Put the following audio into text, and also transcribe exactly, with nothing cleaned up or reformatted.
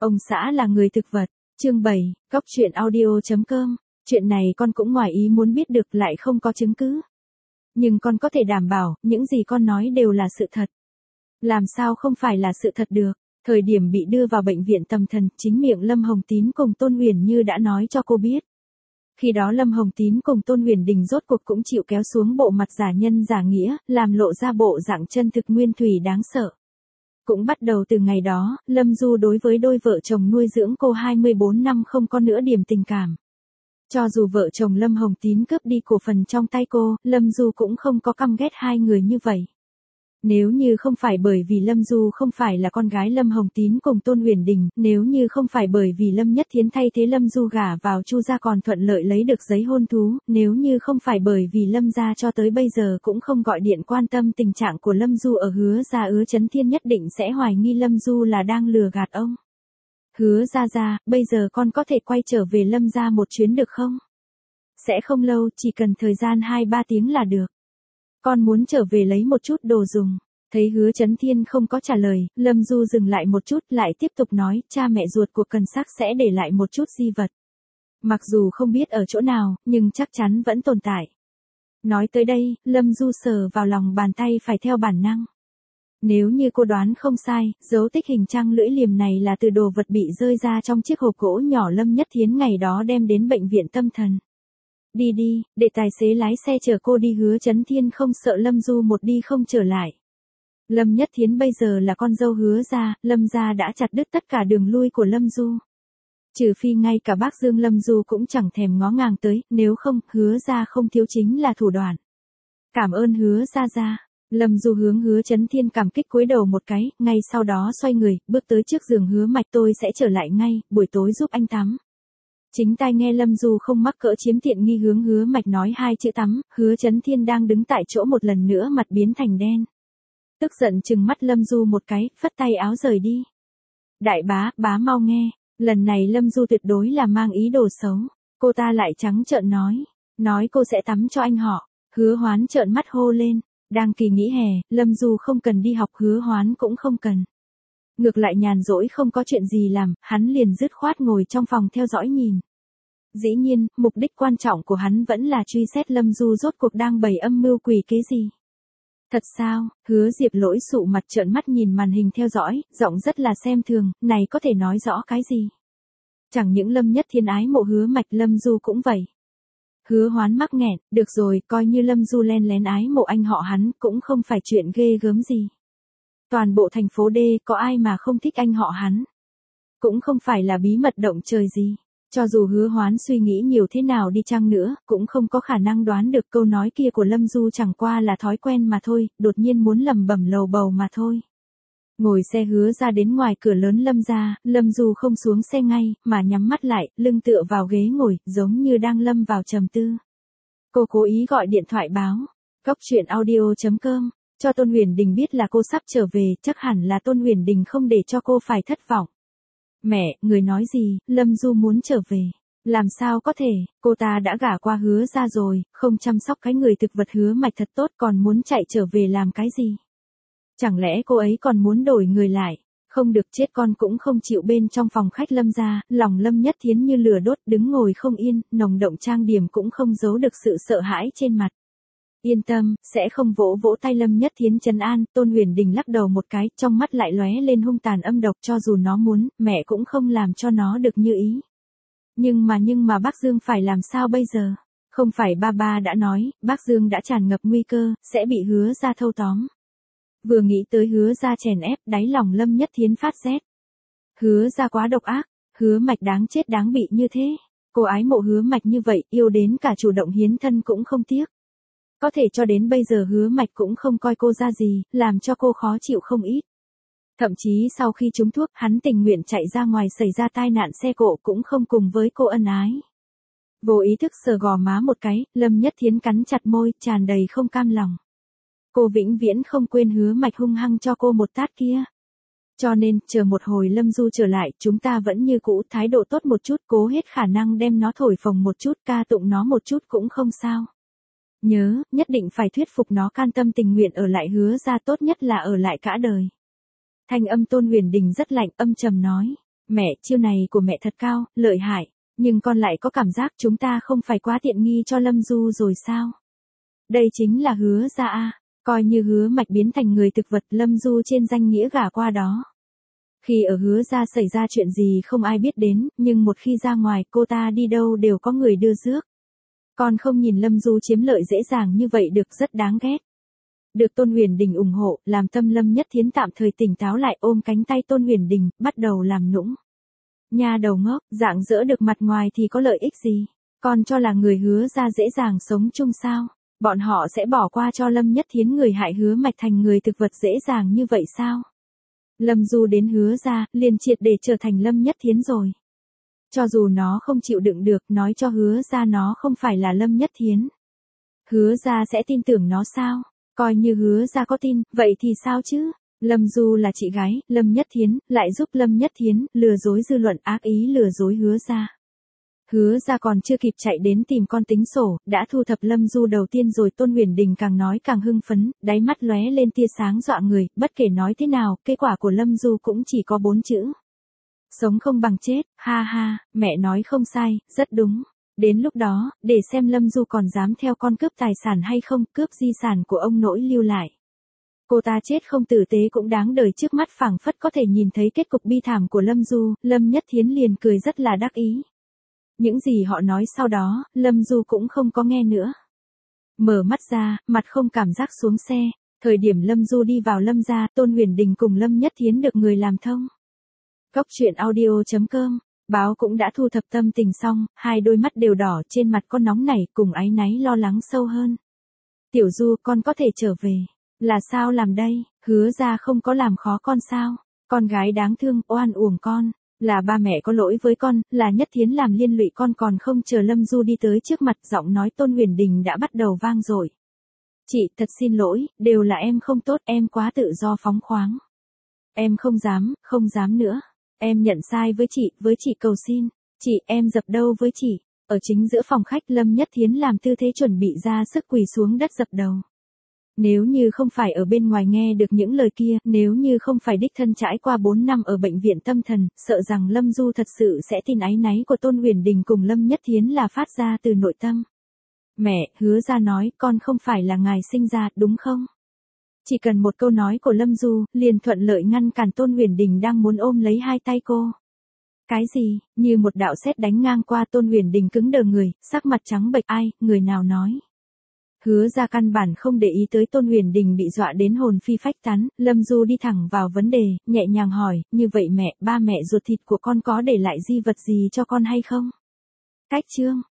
Ông xã là người thực vật. Chương bảy, cóc truyện audio chấm com. Chuyện này con cũng ngoài ý muốn biết được lại không có chứng cứ. Nhưng con có thể đảm bảo, những gì con nói đều là sự thật. Làm sao không phải là sự thật được? Thời điểm bị đưa vào bệnh viện tâm thần, chính miệng Lâm Hồng Tín cùng Tôn Huyền Như đã nói cho cô biết. Khi đó Lâm Hồng Tín cùng Tôn Huyền Đình rốt cuộc cũng chịu kéo xuống bộ mặt giả nhân giả nghĩa, làm lộ ra bộ dạng chân thực nguyên thủy đáng sợ. Cũng bắt đầu từ ngày đó, Lâm Du đối với đôi vợ chồng nuôi dưỡng cô hai mươi bốn năm không có nữa điểm tình cảm. Cho dù vợ chồng Lâm Hồng Tín cướp đi cổ phần trong tay cô, Lâm Du cũng không có căm ghét hai người như vậy. Nếu như không phải bởi vì Lâm Du không phải là con gái Lâm Hồng Tín cùng Tôn Huyền Đình, nếu như không phải bởi vì Lâm Nhất Thiến thay thế Lâm Du gả vào Chu gia còn thuận lợi lấy được giấy hôn thú, nếu như không phải bởi vì Lâm gia cho tới bây giờ cũng không gọi điện quan tâm tình trạng của Lâm Du ở Hứa gia, Hứa Chấn Thiên nhất định sẽ hoài nghi Lâm Du là đang lừa gạt ông. Hứa gia gia, bây giờ con có thể quay trở về Lâm gia một chuyến được không? Sẽ không lâu, chỉ cần thời gian hai ba tiếng là được. Con muốn trở về lấy một chút đồ dùng. Thấy Hứa Chấn Thiên không có trả lời, Lâm Du dừng lại một chút lại tiếp tục nói, cha mẹ ruột của Cần Sắc sẽ để lại một chút di vật. Mặc dù không biết ở chỗ nào, nhưng chắc chắn vẫn tồn tại. Nói tới đây, Lâm Du sờ vào lòng bàn tay phải theo bản năng. Nếu như cô đoán không sai, dấu tích hình trăng lưỡi liềm này là từ đồ vật bị rơi ra trong chiếc hộp gỗ nhỏ Lâm Nhất Thiến ngày đó đem đến bệnh viện tâm thần. Đi đi, để tài xế lái xe chở cô đi. Hứa Chấn Thiên không sợ Lâm Du một đi không trở lại. Lâm Nhất Thiến bây giờ là con dâu Hứa gia, Lâm gia đã chặt đứt tất cả đường lui của Lâm Du. Trừ phi ngay cả bác Dương Lâm Du cũng chẳng thèm ngó ngàng tới, nếu không, Hứa gia không thiếu chính là thủ đoạn. Cảm ơn Hứa gia gia. Lâm Du hướng Hứa Chấn Thiên cảm kích cúi đầu một cái, ngay sau đó xoay người, bước tới trước giường Hứa Mạch, tôi sẽ trở lại ngay, buổi tối giúp anh tắm. Chính tai nghe Lâm Du không mắc cỡ chiếm tiện nghi hướng Hứa Mạch nói hai chữ tắm, Hứa Chấn Thiên đang đứng tại chỗ một lần nữa mặt biến thành đen. Tức giận chừng mắt Lâm Du một cái, phất tay áo rời đi. Đại bá, bá mau nghe, lần này Lâm Du tuyệt đối là mang ý đồ xấu. Cô ta lại trắng trợn nói, nói cô sẽ tắm cho anh họ. Hứa Hoán trợn mắt hô lên, đang kỳ nghỉ hè, Lâm Du không cần đi học, Hứa Hoán cũng không cần. Ngược lại nhàn rỗi không có chuyện gì làm, hắn liền dứt khoát ngồi trong phòng theo dõi nhìn. Dĩ nhiên, mục đích quan trọng của hắn vẫn là truy xét Lâm Du rốt cuộc đang bày âm mưu quỷ kế gì. Thật sao? Hứa Diệp Lỗi sụ mặt trợn mắt nhìn màn hình theo dõi, giọng rất là xem thường, này có thể nói rõ cái gì? Chẳng những Lâm Nhất Thiên ái mộ Hứa Mạch, Lâm Du cũng vậy. Hứa Hoán mắc nghẹn, được rồi, coi như Lâm Du len lén ái mộ anh họ hắn, cũng không phải chuyện ghê gớm gì. Toàn bộ thành phố D có ai mà không thích anh họ hắn. Cũng không phải là bí mật động trời gì. Cho dù Hứa Hoán suy nghĩ nhiều thế nào đi chăng nữa, cũng không có khả năng đoán được câu nói kia của Lâm Du chẳng qua là thói quen mà thôi, đột nhiên muốn lẩm bẩm lầu bầu mà thôi. Ngồi xe Hứa ra đến ngoài cửa lớn Lâm gia, Lâm Du không xuống xe ngay, mà nhắm mắt lại, lưng tựa vào ghế ngồi, giống như đang lâm vào trầm tư. Cô cố ý gọi điện thoại báo, cóc truyện audio chấm com, cho Tôn Huyền Đình biết là cô sắp trở về, chắc hẳn là Tôn Huyền Đình không để cho cô phải thất vọng. Mẹ, người nói gì, Lâm Du muốn trở về. Làm sao có thể, cô ta đã gả qua Hứa ra rồi, không chăm sóc cái người thực vật Hứa Mạch thật tốt còn muốn chạy trở về làm cái gì? Chẳng lẽ cô ấy còn muốn đổi người lại? Không được, chết con cũng không chịu. Bên trong phòng khách Lâm gia, lòng Lâm Nhất Thiến như lửa đốt, đứng ngồi không yên, nồng động trang điểm cũng không giấu được sự sợ hãi trên mặt. Yên tâm, sẽ không. Vỗ vỗ tay Lâm Nhất Thiến trấn an. Tôn Huyền Đình lắc đầu một cái, trong mắt lại lóe lên hung tàn âm độc, cho dù nó muốn, mẹ cũng không làm cho nó được như ý. Nhưng mà nhưng mà bác Dương phải làm sao bây giờ? Không phải ba ba đã nói, bác Dương đã tràn ngập nguy cơ, sẽ bị Hứa ra thâu tóm. Vừa nghĩ tới Hứa ra chèn ép, đáy lòng Lâm Nhất Thiến phát rét. Hứa ra quá độc ác, Hứa Mạch đáng chết đáng bị như thế. Cô ái mộ Hứa Mạch như vậy, yêu đến cả chủ động hiến thân cũng không tiếc. Có thể cho đến bây giờ Hứa Mạch cũng không coi cô ra gì, làm cho cô khó chịu không ít. Thậm chí sau khi trúng thuốc, hắn tình nguyện chạy ra ngoài xảy ra tai nạn xe cộ cũng không cùng với cô ân ái. Vô ý thức sờ gò má một cái, Lâm Nhất Thiến cắn chặt môi, tràn đầy không cam lòng. Cô vĩnh viễn không quên Hứa Mạch hung hăng cho cô một tát kia. Cho nên, chờ một hồi Lâm Du trở lại, chúng ta vẫn như cũ, thái độ tốt một chút, cố hết khả năng đem nó thổi phồng một chút, ca tụng nó một chút cũng không sao. Nhớ, nhất định phải thuyết phục nó can tâm tình nguyện ở lại Hứa ra, tốt nhất là ở lại cả đời. Thanh âm Tôn Huyền Đình rất lạnh, âm trầm nói. Mẹ, chiêu này của mẹ thật cao, lợi hại, nhưng con lại có cảm giác chúng ta không phải quá tiện nghi cho Lâm Du rồi sao? Đây chính là Hứa gia a, coi như Hứa Mạch biến thành người thực vật, Lâm Du trên danh nghĩa gả qua đó. Khi ở Hứa gia xảy ra chuyện gì không ai biết đến, nhưng một khi ra ngoài cô ta đi đâu đều có người đưa rước. Con không nhìn Lâm Du chiếm lợi dễ dàng như vậy được, rất đáng ghét. Được Tôn Huyền Đình ủng hộ, làm tâm Lâm Nhất Thiến tạm thời tỉnh táo lại, ôm cánh tay Tôn Huyền Đình, bắt đầu làm nũng. Nha đầu ngốc, dạng dỡ được mặt ngoài thì có lợi ích gì? Con cho là người Hứa gia dễ dàng sống chung sao? Bọn họ sẽ bỏ qua cho Lâm Nhất Thiến người hại Hứa Mạch thành người thực vật dễ dàng như vậy sao? Lâm Du đến Hứa gia, liền triệt để trở thành Lâm Nhất Thiến rồi. Cho dù nó không chịu đựng được, nói cho Hứa gia nó không phải là Lâm Nhất Thiến. Hứa gia sẽ tin tưởng nó sao? Coi như Hứa gia có tin, vậy thì sao chứ? Lâm Du là chị gái, Lâm Nhất Thiến, lại giúp Lâm Nhất Thiến, lừa dối dư luận, ác ý lừa dối Hứa gia. Hứa gia còn chưa kịp chạy đến tìm con tính sổ, đã thu thập Lâm Du đầu tiên rồi. Tôn Huyền Đình càng nói càng hưng phấn, đáy mắt lóe lên tia sáng dọa người, bất kể nói thế nào, kết quả của Lâm Du cũng chỉ có bốn chữ. Sống không bằng chết, ha ha, mẹ nói không sai, rất đúng. Đến lúc đó, để xem Lâm Du còn dám theo con cướp tài sản hay không, cướp di sản của ông nội lưu lại. Cô ta chết không tử tế cũng đáng đời, trước mắt phảng phất có thể nhìn thấy kết cục bi thảm của Lâm Du, Lâm Nhất Thiến liền cười rất là đắc ý. Những gì họ nói sau đó, Lâm Du cũng không có nghe nữa. Mở mắt ra, mặt không cảm giác xuống xe, thời điểm Lâm Du đi vào Lâm gia, Tôn Huyền Đình cùng Lâm Nhất Thiến được người làm thông. Góc truyện audio chấm com, báo cũng đã thu thập tâm tình xong, hai đôi mắt đều đỏ, trên mặt con nóng nảy cùng áy náy lo lắng sâu hơn. Tiểu Du, con có thể trở về. Là sao làm đây? Hứa gia không có làm khó con sao? Con gái đáng thương, oan uổng con. Là ba mẹ có lỗi với con, là Nhất Thiến làm liên lụy con. Còn không chờ Lâm Du đi tới trước mặt, giọng nói Tôn Huyền Đình đã bắt đầu vang dội. Chị, thật xin lỗi, đều là em không tốt, em quá tự do phóng khoáng. Em không dám, không dám nữa. Em nhận sai với chị, với chị cầu xin. Chị, em dập đầu với chị. Ở chính giữa phòng khách, Lâm Nhất Thiến làm tư thế chuẩn bị ra sức quỳ xuống đất dập đầu. Nếu như không phải ở bên ngoài nghe được những lời kia, nếu như không phải đích thân trải qua bốn năm ở bệnh viện tâm thần, sợ rằng Lâm Du thật sự sẽ tin áy náy của Tôn Huyền Đình cùng Lâm Nhất Thiến là phát ra từ nội tâm. Mẹ, Hứa gia nói, con không phải là ngài sinh ra, đúng không? Chỉ cần một câu nói của Lâm Du, liền thuận lợi ngăn cản Tôn Huyền Đình đang muốn ôm lấy hai tay cô. Cái gì? Như một đạo sét đánh ngang qua, Tôn Huyền Đình cứng đờ người, sắc mặt trắng bệch. Ai, người nào nói? Hứa gia căn bản không để ý tới Tôn Huyền Đình bị dọa đến hồn phi phách tán, Lâm Du đi thẳng vào vấn đề, nhẹ nhàng hỏi, như vậy mẹ, ba mẹ ruột thịt của con có để lại di vật gì cho con hay không? Cách chương,